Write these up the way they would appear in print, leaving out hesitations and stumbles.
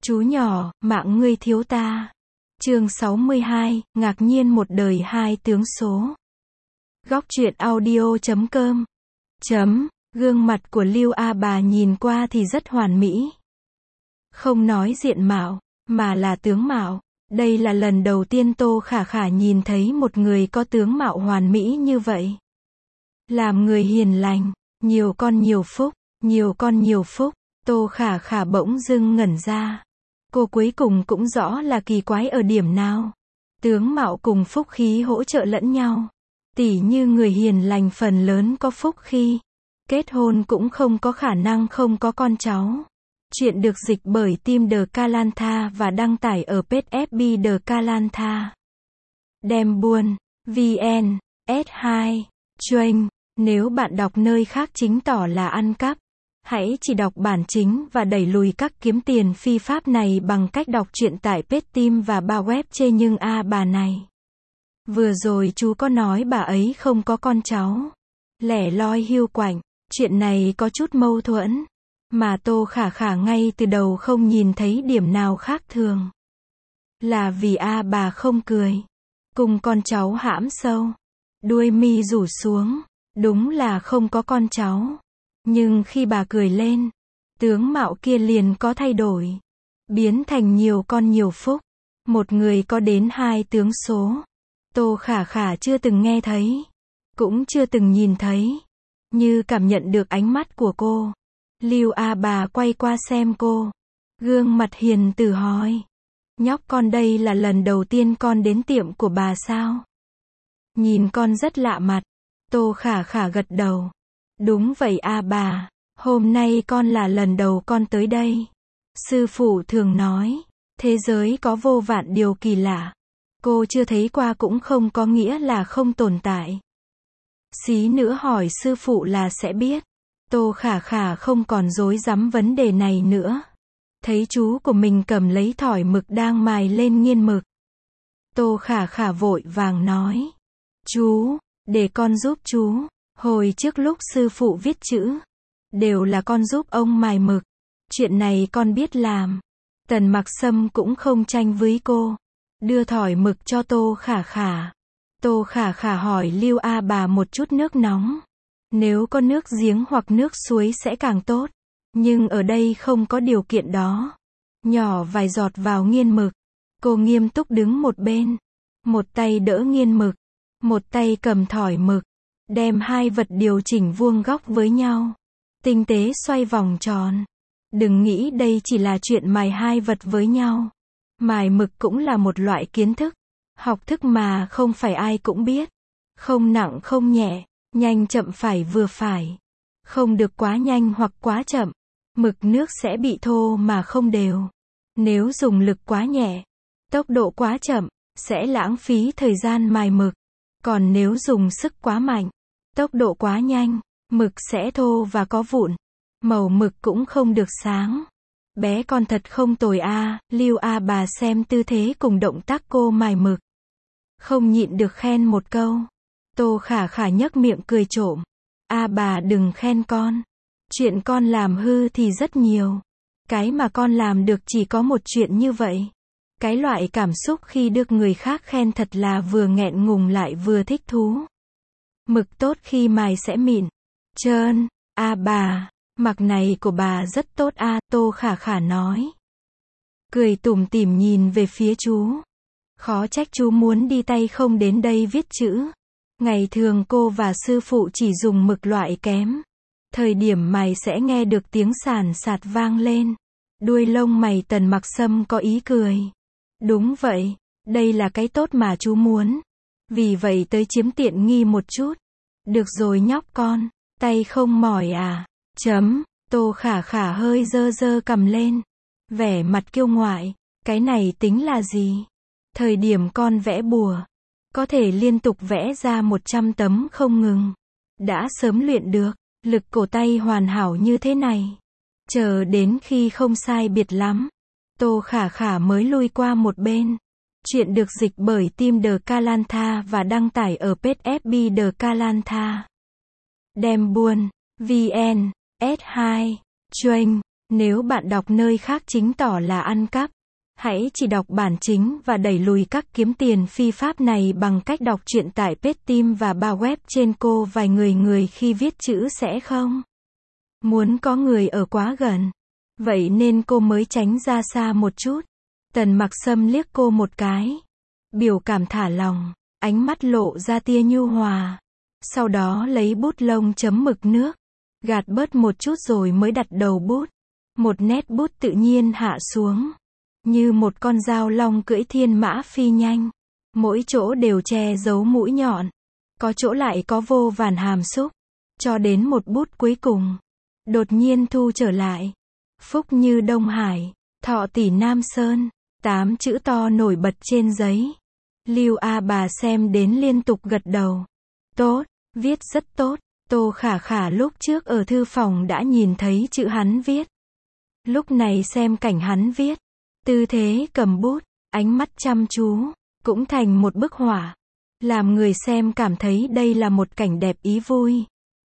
Chú nhỏ, mạng ngươi thiếu ta. Chương 62, ngạc nhiên một đời hai tướng số. Góc truyện audio.com. Gương mặt của Lưu A Bà nhìn qua thì rất hoàn mỹ. Không nói diện mạo, mà là tướng mạo. Đây là lần đầu tiên Tô Khả Khả nhìn thấy một người có tướng mạo hoàn mỹ như vậy. Làm người hiền lành, nhiều con nhiều phúc, nhiều con nhiều phúc. Tô Khả Khả bỗng dưng ngẩn ra. Cô cuối cùng cũng rõ là kỳ quái ở điểm nào. Tướng mạo cùng phúc khí hỗ trợ lẫn nhau. Tỉ như người hiền lành phần lớn có phúc khi kết hôn cũng không có khả năng không có con cháu. Chuyện được dịch bởi Team The Kalantha và đăng tải ở page FB The Kalantha. Đem buôn, VN, S2, Chuyên. Nếu bạn đọc nơi khác chính tỏ là ăn cắp. Hãy chỉ đọc bản chính và đẩy lùi các kiếm tiền phi pháp này bằng cách đọc truyện tại page Team và ba web chê nhưng bà này. Vừa rồi chú có nói bà ấy không có con cháu. Lẻ loi hiu quạnh, chuyện này có chút mâu thuẫn. Mà Tô Khả Khả ngay từ đầu không nhìn thấy điểm nào khác thường. Là vì bà không cười. Cùng con cháu hãm sâu. Đuôi mi rủ xuống. Đúng là không có con cháu. Nhưng khi bà cười lên, tướng mạo kia liền có thay đổi. Biến thành nhiều con nhiều phúc. Một người có đến hai tướng số. Tô Khả Khả chưa từng nghe thấy. Cũng chưa từng nhìn thấy. Như cảm nhận được ánh mắt của cô. Lưu A Bà quay qua xem cô. Gương mặt hiền từ hỏi. Nhóc con đây là lần đầu tiên con đến tiệm của bà sao? Nhìn con rất lạ mặt. Tô Khả Khả gật đầu. Đúng vậy bà. Hôm nay con là lần đầu con tới đây. Sư phụ thường nói. Thế giới có vô vạn điều kỳ lạ. Cô chưa thấy qua cũng không có nghĩa là không tồn tại. Xí nữa hỏi sư phụ là sẽ biết. Tô Khả Khả không còn rối rắm vấn đề này nữa. Thấy chú của mình cầm lấy thỏi mực đang mài lên nghiên mực. Tô Khả Khả vội vàng nói. Chú, để con giúp chú. Hồi trước lúc sư phụ viết chữ, đều là con giúp ông mài mực. Chuyện này con biết làm. Tần Mặc Sâm cũng không tranh với cô. Đưa thỏi mực cho Tô Khả Khả. Tô Khả Khả hỏi Lưu A Bà một chút nước nóng. Nếu có nước giếng hoặc nước suối sẽ càng tốt. Nhưng ở đây không có điều kiện đó. Nhỏ vài giọt vào nghiên mực. Cô nghiêm túc đứng một bên. Một tay đỡ nghiên mực. Một tay cầm thỏi mực. Đem hai vật điều chỉnh vuông góc với nhau. Tinh tế xoay vòng tròn. Đừng nghĩ đây chỉ là chuyện mài hai vật với nhau. Mài mực cũng là một loại kiến thức. Học thức mà không phải ai cũng biết. Không nặng không nhẹ. Nhanh chậm phải vừa phải. Không được quá nhanh hoặc quá chậm. Mực nước sẽ bị thô mà không đều. Nếu dùng lực quá nhẹ, tốc độ quá chậm, sẽ lãng phí thời gian mài mực. Còn nếu dùng sức quá mạnh, tốc độ quá nhanh, mực sẽ thô và có vụn. Màu mực cũng không được sáng. Bé con thật không tồi Lưu A Bà xem tư thế cùng động tác cô mài mực. Không nhịn được khen một câu. Tô Khả Khả nhếch miệng cười trộm. Bà đừng khen con. Chuyện con làm hư thì rất nhiều. Cái mà con làm được chỉ có một chuyện như vậy. Cái loại cảm xúc khi được người khác khen thật là vừa nghẹn ngùng lại vừa thích thú. Mực tốt khi mài sẽ mịn, trơn. Bà, mặc này của bà rất tốt Tô Khả Khả nói. Cười tủm tỉm nhìn về phía chú. Khó trách chú muốn đi tay không đến đây viết chữ. Ngày thường cô và sư phụ chỉ dùng mực loại kém. Thời điểm mày sẽ nghe được tiếng sàn sạt vang lên. Đuôi lông mày Tần Mặc Sâm có ý cười. Đúng vậy, đây là cái tốt mà chú muốn. Vì vậy tới chiếm tiện nghi một chút. Được rồi nhóc con, tay không mỏi Tô Khả Khả hơi dơ dơ cầm lên. Vẻ mặt kiêu ngoại, cái này tính là gì? Thời điểm con vẽ bùa, có thể liên tục vẽ ra 100 tấm không ngừng. Đã sớm luyện được, lực cổ tay hoàn hảo như thế này. Chờ đến khi không sai biệt lắm, Tô Khả Khả mới lui qua một bên. Chuyện được dịch bởi Team The Kalantha và đăng tải ở page FB The Kalantha. Đem buôn, VN, S2, Chuyên. Nếu bạn đọc nơi khác chứng tỏ là ăn cắp. Hãy chỉ đọc bản chính và đẩy lùi các kiếm tiền phi pháp này bằng cách đọc truyện tại Petstim và ba web trên. Cô vài người khi viết chữ sẽ không muốn có người ở quá gần. Vậy nên cô mới tránh ra xa một chút. Tần Mặc Sâm liếc cô một cái. Biểu cảm thả lỏng, ánh mắt lộ ra tia nhu hòa. Sau đó lấy bút lông chấm mực nước, gạt bớt một chút rồi mới đặt đầu bút. Một nét bút tự nhiên hạ xuống, như một con dao long cưỡi thiên mã phi nhanh. Mỗi chỗ đều che giấu mũi nhọn, có chỗ lại có vô vàn hàm xúc. Cho đến một bút cuối cùng, đột nhiên thu trở lại. Phúc như Đông Hải, thọ tỷ Nam Sơn. 8 chữ to nổi bật trên giấy. Lưu A Bà xem đến liên tục gật đầu. Tốt, viết rất tốt. Tô Khả Khả lúc trước ở thư phòng đã nhìn thấy chữ hắn viết. Lúc này xem cảnh hắn viết, tư thế cầm bút, ánh mắt chăm chú, cũng thành một bức họa. Làm người xem cảm thấy đây là một cảnh đẹp ý vui.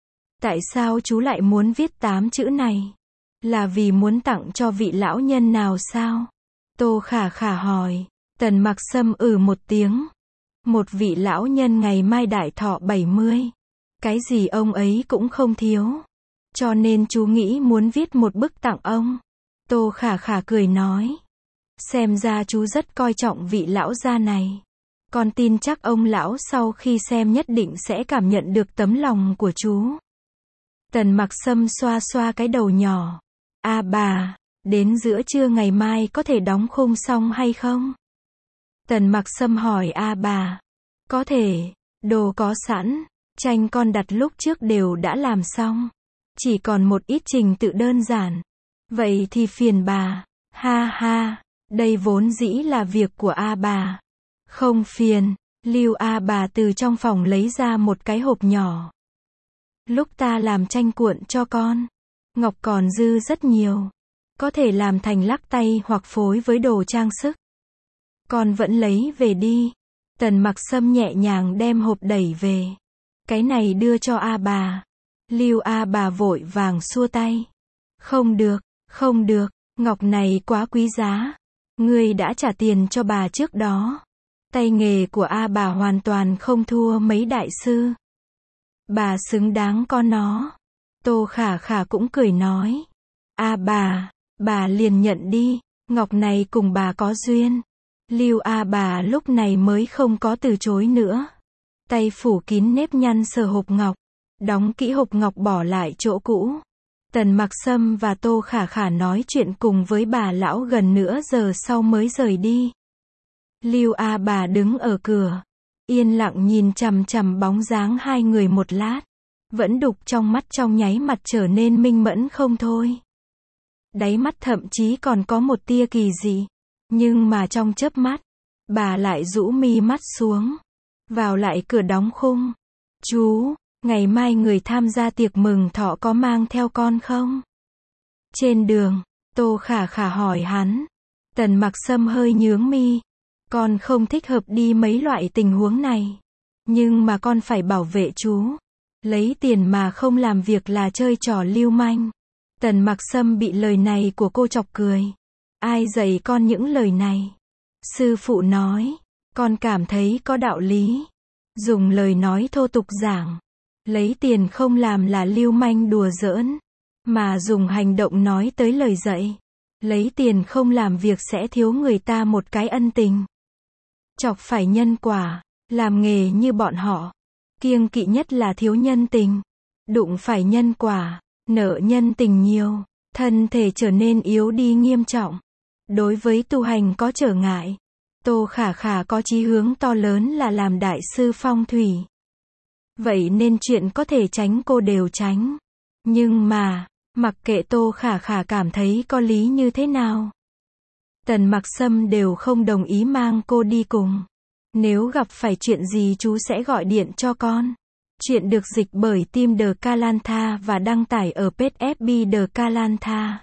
Tại sao chú lại muốn viết 8 chữ này? Là vì muốn tặng cho vị lão nhân nào sao? Tô Khả Khả hỏi. Tần Mặc Sâm một tiếng. Một vị lão nhân ngày mai đại thọ 70. Cái gì ông ấy cũng không thiếu. Cho nên chú nghĩ muốn viết một bức tặng ông. Tô Khả Khả cười nói. Xem ra chú rất coi trọng vị lão gia này. Con tin chắc ông lão sau khi xem nhất định sẽ cảm nhận được tấm lòng của chú. Tần Mặc Sâm xoa xoa cái đầu nhỏ. A bà, đến giữa trưa ngày mai có thể đóng khung xong hay không? Tần Mặc Sâm hỏi A bà. Có thể, đồ có sẵn, tranh con đặt lúc trước đều đã làm xong. Chỉ còn một ít trình tự đơn giản. Vậy thì phiền bà. Ha ha, đây vốn dĩ là việc của A bà. Không phiền. Lưu A bà từ trong phòng lấy ra một cái hộp nhỏ. Lúc ta làm tranh cuộn cho con, ngọc còn dư rất nhiều. Có thể làm thành lắc tay hoặc phối với đồ trang sức. Con vẫn lấy về đi. Tần Mặc Sâm nhẹ nhàng đem hộp đẩy về. Cái này đưa cho A bà. Lưu A bà vội vàng xua tay. Không được, không được, ngọc này quá quý giá. Ngươi đã trả tiền cho bà trước đó. Tay nghề của A bà hoàn toàn không thua mấy đại sư. Bà xứng đáng có nó. Tô Khả Khả cũng cười nói. A bà liền nhận đi. Ngọc này cùng bà có duyên. Lưu A bà lúc này mới không có từ chối nữa. Tay phủ kín nếp nhăn sờ hộp ngọc. Đóng kỹ hộp ngọc bỏ lại chỗ cũ. Tần Mặc Sâm và Tô Khả Khả nói chuyện cùng với bà lão gần nửa giờ sau mới rời đi. Lưu A bà đứng ở cửa, yên lặng nhìn chằm chằm bóng dáng hai người một lát. Vẫn đục trong mắt trong nháy mặt trở nên minh mẫn không thôi. Đáy mắt thậm chí còn có một tia kỳ dị. Nhưng mà trong chớp mắt, bà lại rũ mi mắt xuống. Vào lại cửa đóng khung. Chú, ngày mai người tham gia tiệc mừng thọ có mang theo con không? Trên đường, Tô Khả Khả hỏi hắn. Tần Mặc Sâm hơi nhướng mi. Con không thích hợp đi mấy loại tình huống này. Nhưng mà con phải bảo vệ chú. Lấy tiền mà không làm việc là chơi trò lưu manh. Tần Mặc Sâm bị lời này của cô chọc cười. Ai dạy con những lời này? Sư phụ nói. Con cảm thấy có đạo lý. Dùng lời nói thô tục giảng. Lấy tiền không làm là lưu manh đùa giỡn. Mà dùng hành động nói tới lời dạy. Lấy tiền không làm việc sẽ thiếu người ta một cái ân tình. Chọc phải nhân quả. Làm nghề như bọn họ. Kiêng kỵ nhất là thiếu nhân tình. Đụng phải nhân quả. Nợ nhân tình nhiều. Thân thể trở nên yếu đi nghiêm trọng. Đối với tu hành có trở ngại. Tô Khả Khả có chí hướng to lớn là làm đại sư phong thủy. Vậy nên chuyện có thể tránh cô đều tránh. Nhưng mà, mặc kệ Tô Khả Khả cảm thấy có lý như thế nào, Tần Mặc Sâm đều không đồng ý mang cô đi cùng. Nếu gặp phải chuyện gì chú sẽ gọi điện cho con. Chuyện được dịch bởi Team The Kalantha và đăng tải ở page FB The Kalantha.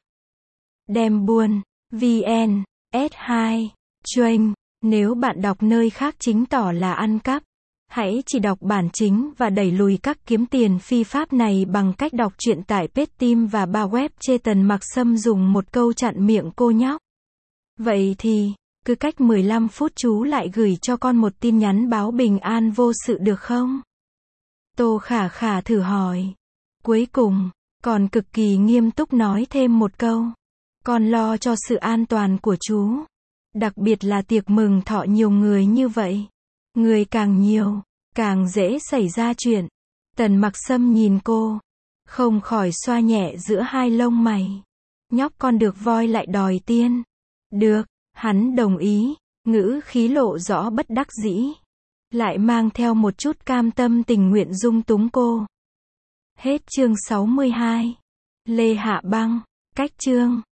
Đem buôn, VN, S2, Chuyên. Nếu bạn đọc nơi khác chứng tỏ là ăn cắp. Hãy chỉ đọc bản chính và đẩy lùi các kiếm tiền phi pháp này bằng cách đọc truyện tại Petstim và ba web chê Tần Mặc Sâm dùng một câu chặn miệng cô nhóc. Vậy thì, cứ cách 15 phút chú lại gửi cho con một tin nhắn báo bình an vô sự được không? Tô Khả Khả thử hỏi. Cuối cùng, còn cực kỳ nghiêm túc nói thêm một câu. Con lo cho sự an toàn của chú. Đặc biệt là tiệc mừng thọ nhiều người như vậy. Người càng nhiều, càng dễ xảy ra chuyện. Tần Mặc Sâm nhìn cô, không khỏi xoa nhẹ giữa hai lông mày. Nhóc con được voi lại đòi tiên. Được, hắn đồng ý, ngữ khí lộ rõ bất đắc dĩ. Lại mang theo một chút cam tâm tình nguyện dung túng cô. Hết chương 62. Lê Hạ Băng, cách chương